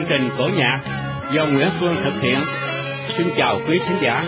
chương trình cổ nhạc do Nguyễn Phương thực hiện. Xin chào quý khán giả.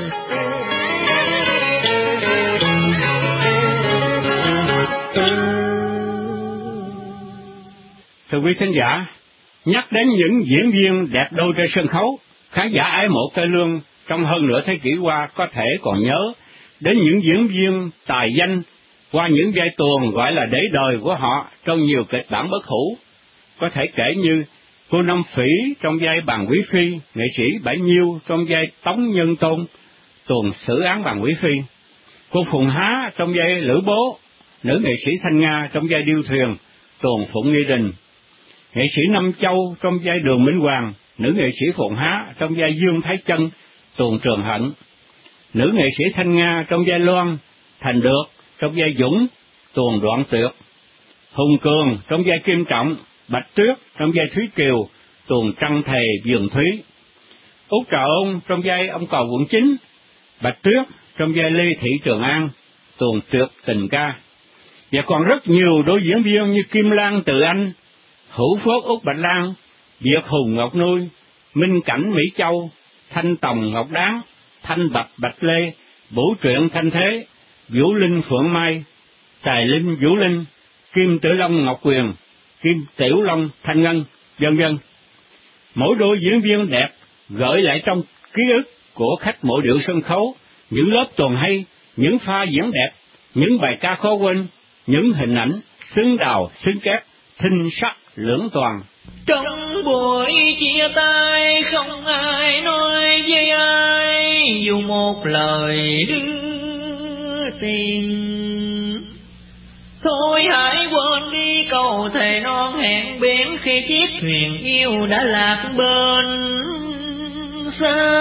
Thưa quý khán giả, nhắc đến những diễn viên đẹp đôi trên sân khấu, khán giả ái mộ cải lương trong hơn nửa thế kỷ qua có thể còn nhớ đến những diễn viên tài danh qua những vai tuồng gọi là để đời của họ trong nhiều kịch bản bất hủ. Có thể kể như cô Năm Phỉ trong vai Bàn Quý Phi, nghệ sĩ Bãi Nhiêu trong vai Tống Nhân Tôn, tuồng xử án Bàn Quý Phi, cô Phùng Há trong vai Lữ Bố, nữ nghệ sĩ Thanh Nga trong vai Điêu Thuyền, tuồng Phụng Nghi Đình, nghệ sĩ Năm Châu trong vai Đường Minh Hoàng, nữ nghệ sĩ Phụng Há trong vai Dương Thái Chân, tuồng Trường Hận, nữ nghệ sĩ Thanh Nga trong vai Loan, Thành Được trong vai Dũng, tuồng Đoạn Tuyệt, Hùng Cường trong vai Kim Trọng, Bạch Tuyết trong vai Thúy Kiều, tuồng Trăng Thề Vườn Thúy, Út Trà Ôn trong vai ông Cầu Quận 9, Bạch Tuyết trong vai Lê Thị Trường An, tuồng Tuyệt Tình Ca, và còn rất nhiều đôi diễn viên như Kim Lan Từ Anh, Hữu Phước Út Bạch Lan, Việt Hùng Ngọc Nuôi, Minh Cảnh Mỹ Châu, Thanh Tòng Ngọc Đáng, Thanh Bạch Bạch Lê, Vũ Truyện Thanh Thế, Vũ Linh Phượng Mai, Tài Linh Vũ Linh, Kim Tử Long Ngọc Quyền, Kim Tiểu Long Thanh Ngân, vân vân. Mỗi đôi diễn viên đẹp gợi lại trong ký ức của khách mộ điệu sân khấu những lớp tuồng hay, những pha diễn đẹp, những bài ca khó quên, những hình ảnh xứng đào xứng kép, thinh sắc lưỡng toàn. Trong buổi chia tay không ai nói với ai dù một lời đưa tình. Thôi hãy quên đi câu thề non hẹn biển khi chiếc thuyền yêu đã lạc bên xa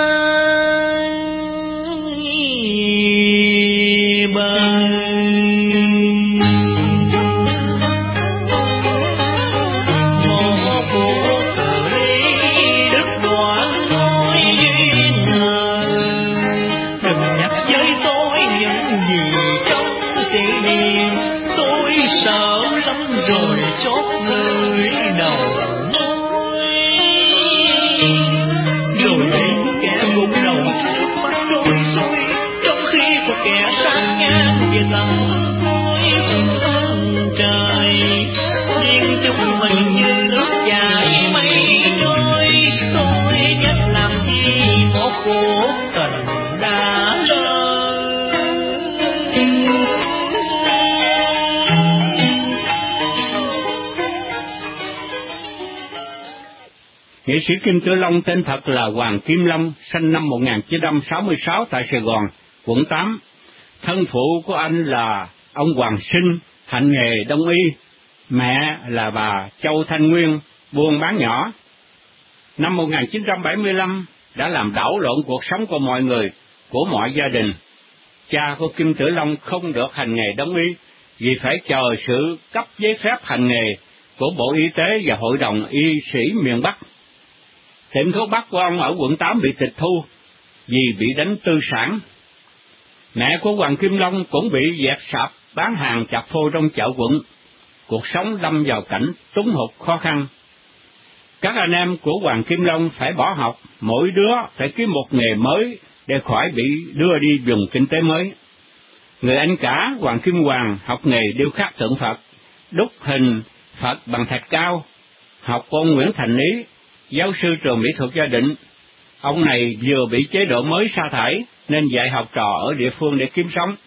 bờ. Nghệ sĩ Kim Tử Long tên thật là Hoàng Kim Long, sinh năm 1966 tại Sài Gòn, quận 8. Thân phụ của anh là ông Hoàng Sinh, hành nghề đông y, mẹ là bà Châu Thanh Nguyên, buôn bán nhỏ. Năm 1975 đã làm đảo lộn cuộc sống của mọi người, của mọi gia đình. Cha của Kim Tử Long không được hành nghề đông y vì phải chờ sự cấp giấy phép hành nghề của Bộ Y tế và Hội đồng Y sĩ miền Bắc. Tiệm thuốc Bắc của ông ở quận 8 bị tịch thu vì bị đánh tư sản. Mẹ của Hoàng Kim Long cũng bị dẹp sạp bán hàng chặt phô trong chợ quận. Cuộc sống lâm vào cảnh túng hụt khó khăn. Các anh em của Hoàng Kim Long phải bỏ học, mỗi đứa phải kiếm một nghề mới để khỏi bị đưa đi vùng kinh tế mới. Người anh cả Hoàng Kim Hoàng học nghề điêu khắc tượng Phật, đúc hình Phật bằng thạch cao, học của ông Nguyễn Thành Ý, giáo sư trường mỹ thuật Gia Định. Ông này vừa bị chế độ mới sa thải nên dạy học trò ở địa phương để kiếm sống.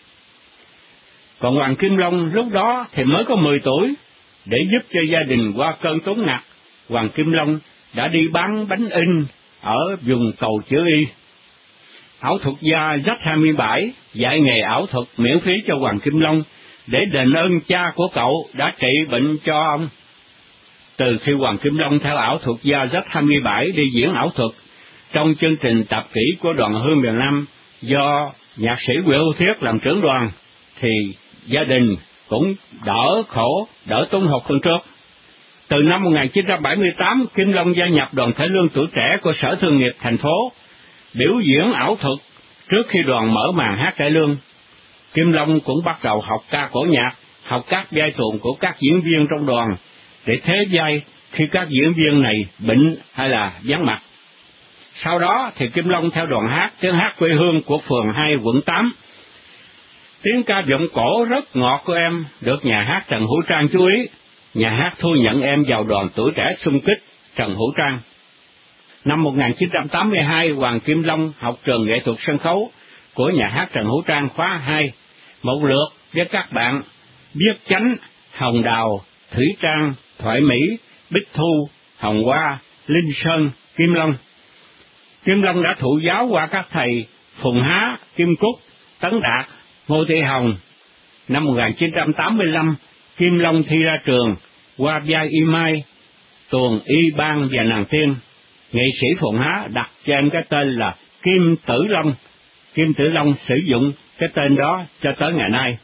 Còn Hoàng Kim Long lúc đó thì mới có 10 tuổi. Để giúp cho gia đình qua cơn túng ngặt, Hoàng Kim Long đã đi bán bánh in ở vùng Cầu Chữ Y. Ảo thuật gia Z27 dạy nghề ảo thuật miễn phí cho Hoàng Kim Long để đền ơn cha của cậu đã trị bệnh cho ông. Từ khi Hoàng Kim Long theo ảo thuật gia Z27 đi diễn ảo thuật trong chương trình tạp kỹ của Đoàn Hương miền Nam do nhạc sĩ Nguyễn Hữu Thiết làm trưởng đoàn, thì gia đình cũng đỡ khổ, đỡ túng hụt hơn trước. Từ năm 1978, Kim Long gia nhập Đoàn Cải Lương Tuổi Trẻ của Sở Thương nghiệp thành phố, biểu diễn ảo thuật trước khi đoàn mở màn hát cải lương. Kim Long cũng bắt đầu học ca cổ nhạc, học các vai tuồng của các diễn viên trong đoàn để thế vai khi các diễn viên này bệnh hay là vắng mặt. Sau đó thì Kim Long theo đoàn hát tiếng hát quê hương của phường 2 quận 8. Tiếng ca giọng cổ rất ngọt của em được nhà hát Trần Hữu Trang chú ý. Nhà hát thu nhận em vào đoàn tuổi trẻ xung kích Trần Hữu Trang. Năm 1982, Hoàng Kim Long học trường nghệ thuật sân khấu của nhà hát Trần Hữu Trang khóa 2, một lượt với các bạn Biết Chánh, Hồng Đào, Thủy Trang, Thoại Mỹ, Bích Thu, Hồng Hoa, Linh Sơn, Kim Long. Kim Long đã thụ giáo qua các thầy Phùng Há, Kim Cúc, Tấn Đạt, Ngô Thị Hồng. Năm 1985, Kim Long thi ra trường qua vai Y Mai, tuồng Y Ban và Nàng Tiên. Nghệ sĩ Phùng Há đặt cho em cái tên là Kim Tử Long. Kim Tử Long sử dụng cái tên đó cho tới ngày nay.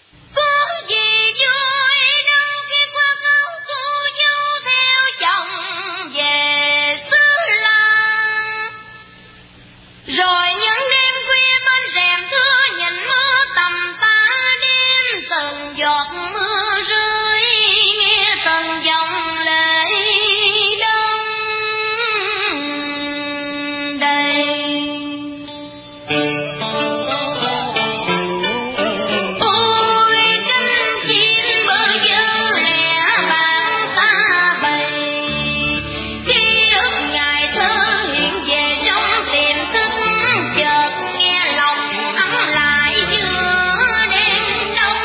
Rồi những đêm khuya bên rèm thưa nhìn mưa tầm tã đêm, từng giọt mưa rơi nghe từng dòng lệ đông đầy. Ôi cánh chim bơ vơ lẻ bảng xa bầy, ký ức ngày thơ hiện về trong tiềm thức, chợt nghe lòng ấm lại giữa đêm đông.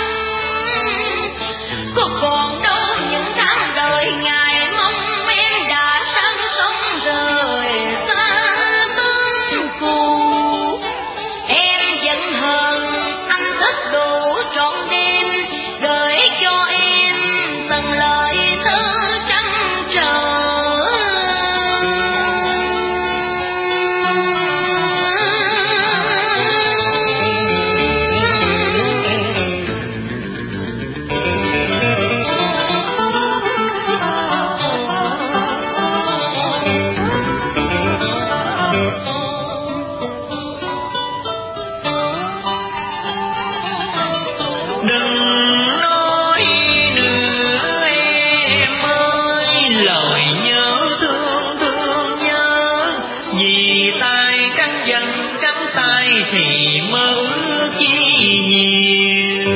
Có còn đâu những tháng đời ngày mong em đã sang sông rời xa tương cù. Em vẫn hờn anh thức đủ trọn đêm, gửi cho em từng lời thơ trăng trở. Đừng nói nữa em ơi, lời nhớ thương thương nhớ, vì tay cắn dần cắn tay thì mơ ước chi nhiều.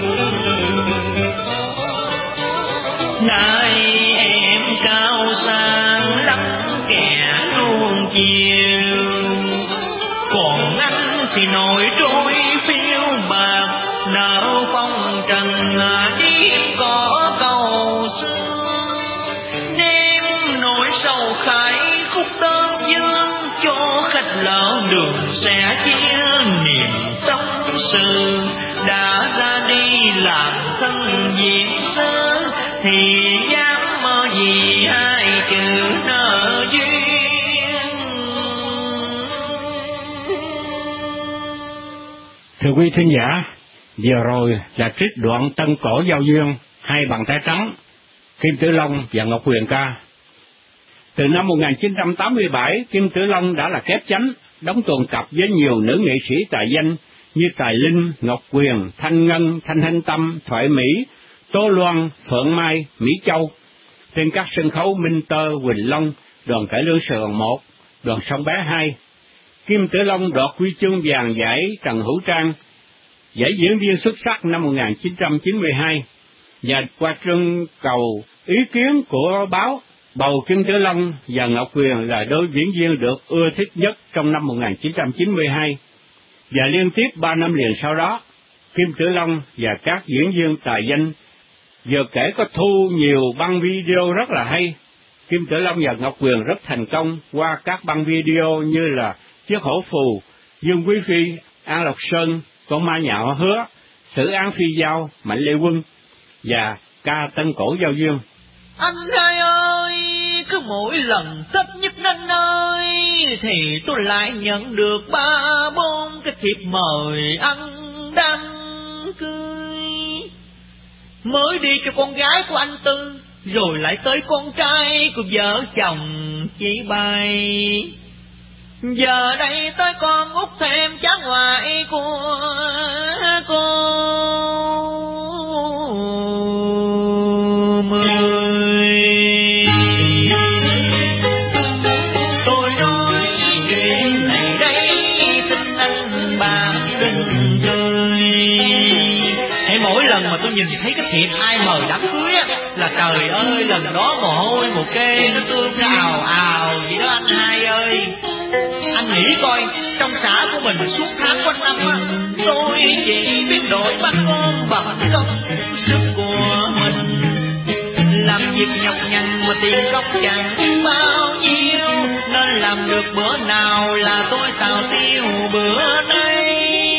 Nay em cao sang lắm kẻ nuông chiều, còn anh thì nổi trôi phiêu bạc nợ phong trần đêm có cầu xưa. Đêm nỗi sầu khải khúc tơ dương cho khách lỡ đường sẽ chia niềm tâm sự. Đã ra đi làm thân diễn sơ thì dám mơ gì hai chữ nợ duyên. Thưa quý thính giả, vừa rồi là trích đoạn Tân Cổ Giao Duyên, Hai Bàn Tay Trắng, Kim Tử Long và Ngọc Huyền ca. Từ năm 1987, Kim Tử Long đã là kép chánh, đóng tuồng cặp với nhiều nữ nghệ sĩ tài danh như Tài Linh, Ngọc Huyền, Thanh Ngân, Thanh Hinh Tâm, Thoại Mỹ, Tố Loan, Phượng Mai, Mỹ Châu, trên các sân khấu Minh Tơ, Quỳnh Long, Đoàn Cải Lương Sài Gòn 1, Đoàn Sông Bé 2. Kim Tử Long đoạt huy chương vàng giải Trần Hữu Trang, giải diễn viên xuất sắc năm 1992, và qua trưng cầu ý kiến của báo, bầu Kim Tử Long và Ngọc Huyền là đôi diễn viên được ưa thích nhất trong năm 1992, và liên tiếp 3 năm liền sau đó, Kim Tử Long và các diễn viên tài danh vừa kể có thu nhiều băng video rất là hay. Kim Tử Long và Ngọc Huyền rất thành công qua các băng video như là Chiếc Hổ Phù, Dương Quý Phi, An Lộc Sơn, Con Ma Nhạo Hứa, Xử Án Phi Giao, Mạnh Lệ Quân và ca Tân Cổ Giao Duyên. Anh hai ơi, cứ mỗi lần Tết nhất anh ơi, thì tôi lại nhận được 3-4 cái thiệp mời ăn đám cưới. Mới đi cho con gái của anh Tư, rồi lại tới con trai của vợ chồng chị Bài. Giờ đây tới con út thêm cháu ngoại của cô Mười. nhìn thấy cái thiệp ai mời đám cưới á, là trời ơi lần đó mồ hôi mồ kê nó tuôn ra ào ào vậy đó anh hai ơi. Anh nghĩ coi, trong xã của mình suốt tháng quanh năm á, tôi chỉ biết đổi bắt con bằng công sức của mình. Làm việc nhọc nhằn mà tiền công chẳng bao nhiêu, nên làm được bữa nào là tôi xào tiêu bữa nay.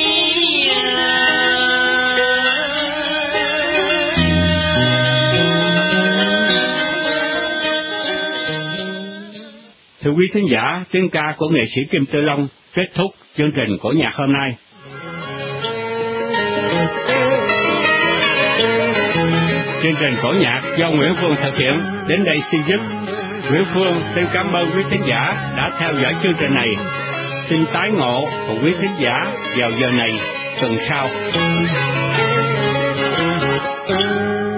Thưa quý thính giả, tiếng ca của nghệ sĩ Kim Tử Long kết thúc chương trình cổ nhạc hôm nay. Chương trình cổ nhạc do Nguyễn Phương thực hiện đến đây xin dứt. Nguyễn Phương xin cảm ơn quý thính giả đã theo dõi chương trình này. Xin tái ngộ của quý thính giả vào giờ này tuần sau.